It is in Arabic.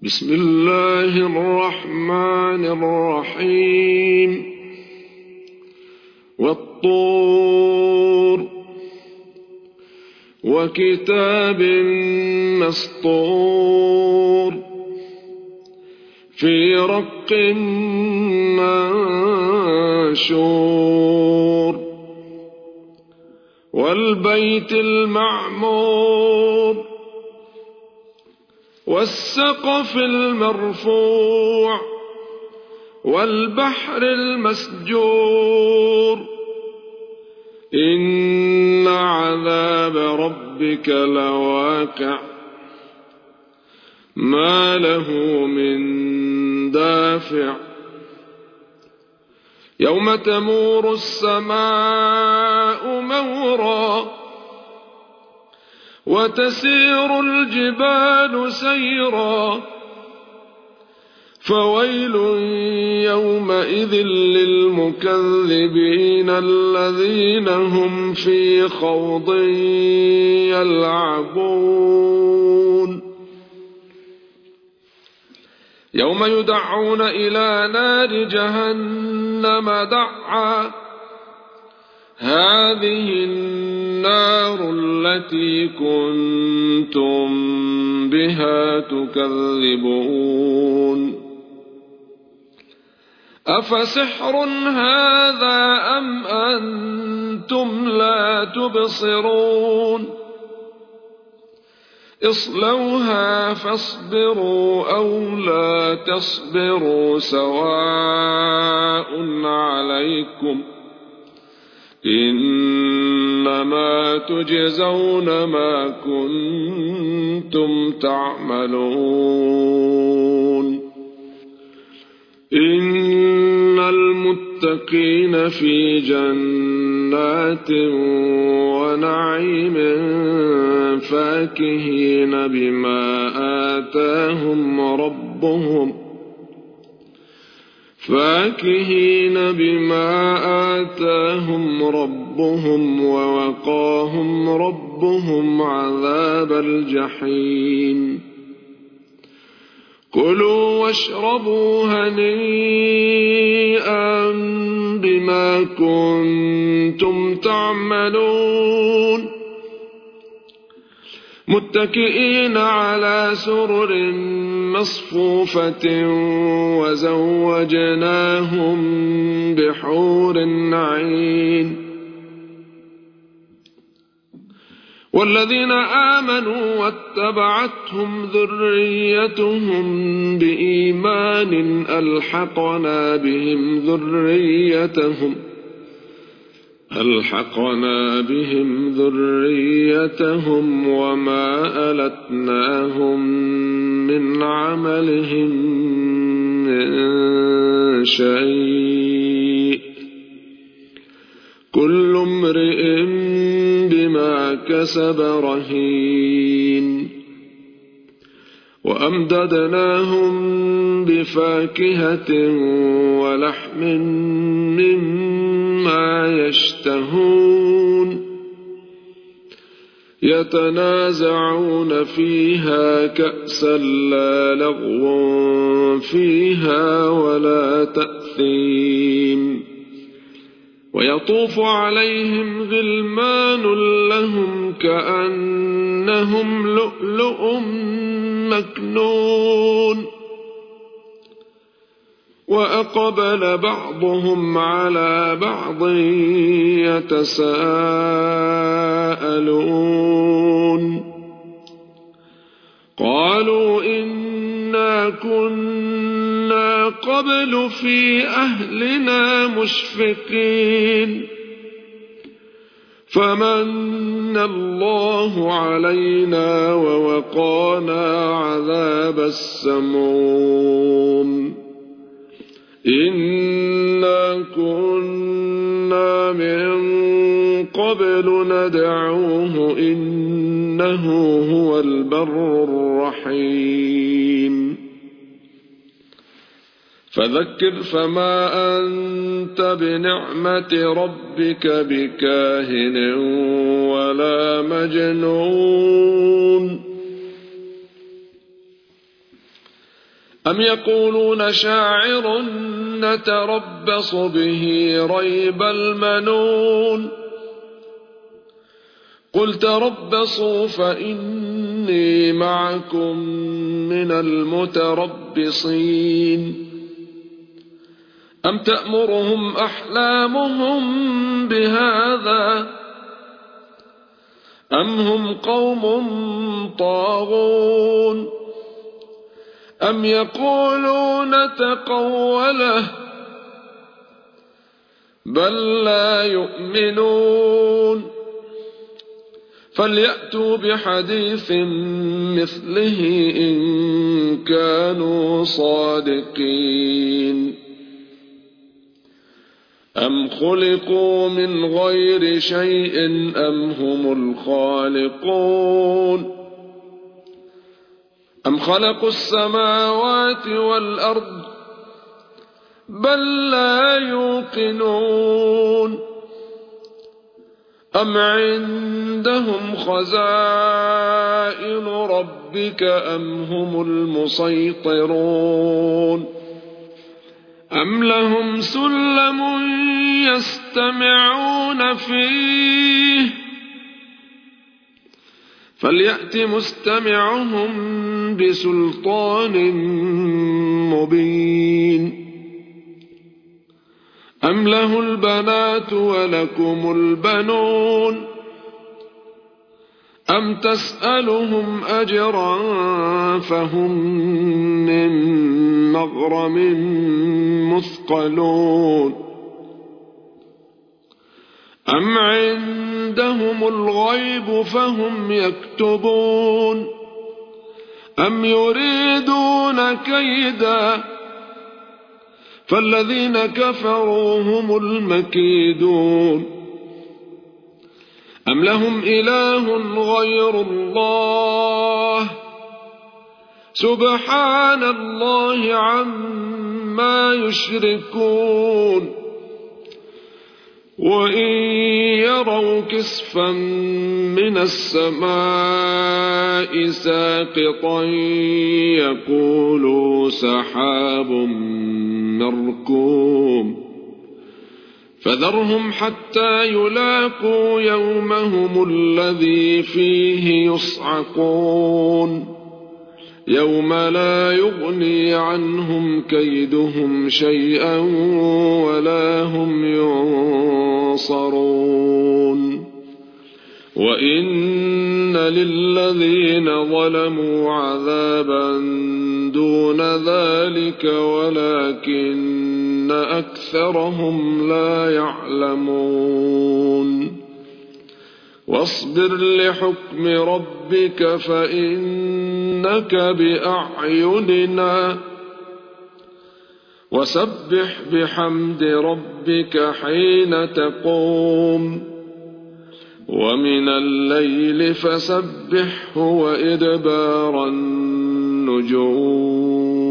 بسم الله الرحمن الرحيم والطور وكتاب مسطور في رق منشور والبيت المعمور والسقف المرفوع والبحر المسجور إن عذاب ربك لواقع ما له من دافع يوم تمور السماء مورا وتسير الجبال سيرا فويل يومئذ للمكذبين الذين هم في خوض يلعبون يوم يدعون إلى نار جهنم دعا هذه النار التي كنتم بها تكذبون أفسحر هذا أم أنتم لا تبصرون اصلوها فاصبروا أو لا تصبروا سواء عليكم إنما تجزون ما كنتم تعملون إن المتقين في جنات ونعيم فاكهين بما آتاهم ربهم ووقاهم ربهم عذاب الجحيم كلوا واشربوا هنيئا بما كنتم تعملون متكئين على سرر مصفوفة وزوجناهم بحور عين والذين آمنوا واتبعتهم ذريتهم بإيمان ألحقنا بهم ذريتهم وما ألتناهم من عملهم من شيء كل امرئ بما كسب رهين وأمددناهم بفاكهة ولحم مما يشتهون يتنازعون فيها كأسا لا لغو فيها ولا تأثيم ويطوف عليهم غلمان لهم كأنهم لؤلؤ مكنون وأقبل بعضهم على بعض يتساءلون قالوا إنا كنا قبل في أهلنا مشفقين فمن الله علينا ووقانا عذاب السموم إنا كنا من قبل ندعوه إنه هو البر الرحيم فذكر فما أنت بنعمة ربك بكاهن ولا مجنون أم يقولون شاعر نتربص به ريب المنون قل تربصوا فإني معكم من المتربصين أم تأمرهم أحلامهم بهذا أم هم قوم طاغون أم يقولون تقوله بل لا يؤمنون فليأتوا بحديث مثله إن كانوا صادقين أم خلقوا من غير شيء أم هم الخالقون أم خلقوا السماوات والأرض بل لا يوقنون أم عندهم خزائن ربك أم هم المسيطرون أم لهم سلم يستمعون فيه فليأت مستمعهم بسلطان مبين أم له البنات ولكم البنون أم تسألهم أجرا فهم من مغرم مثقلون أم عندهم الغيب فهم يكتبون أم يريدون كيدا فالذين كفروا هم المكيدون أم لهم إله غير الله سبحان الله عما يشركون وإن يروا كسفا من السماء ساقطا يقولوا سحاب مركوم فذرهم حتى يلاقوا يومهم الذي فيه يصعقون يوم لا يغني عنهم كيدهم شيئا ولا هم ينصرون وإن للذين ظلموا عذابا دون ذلك ولكن أكثرهم لا يعلمون واصبر لحكم ربك فإنك بأعيننا وسبح بحمد ربك حين تقوم ومن الليل فسبحه وإدبار النجوم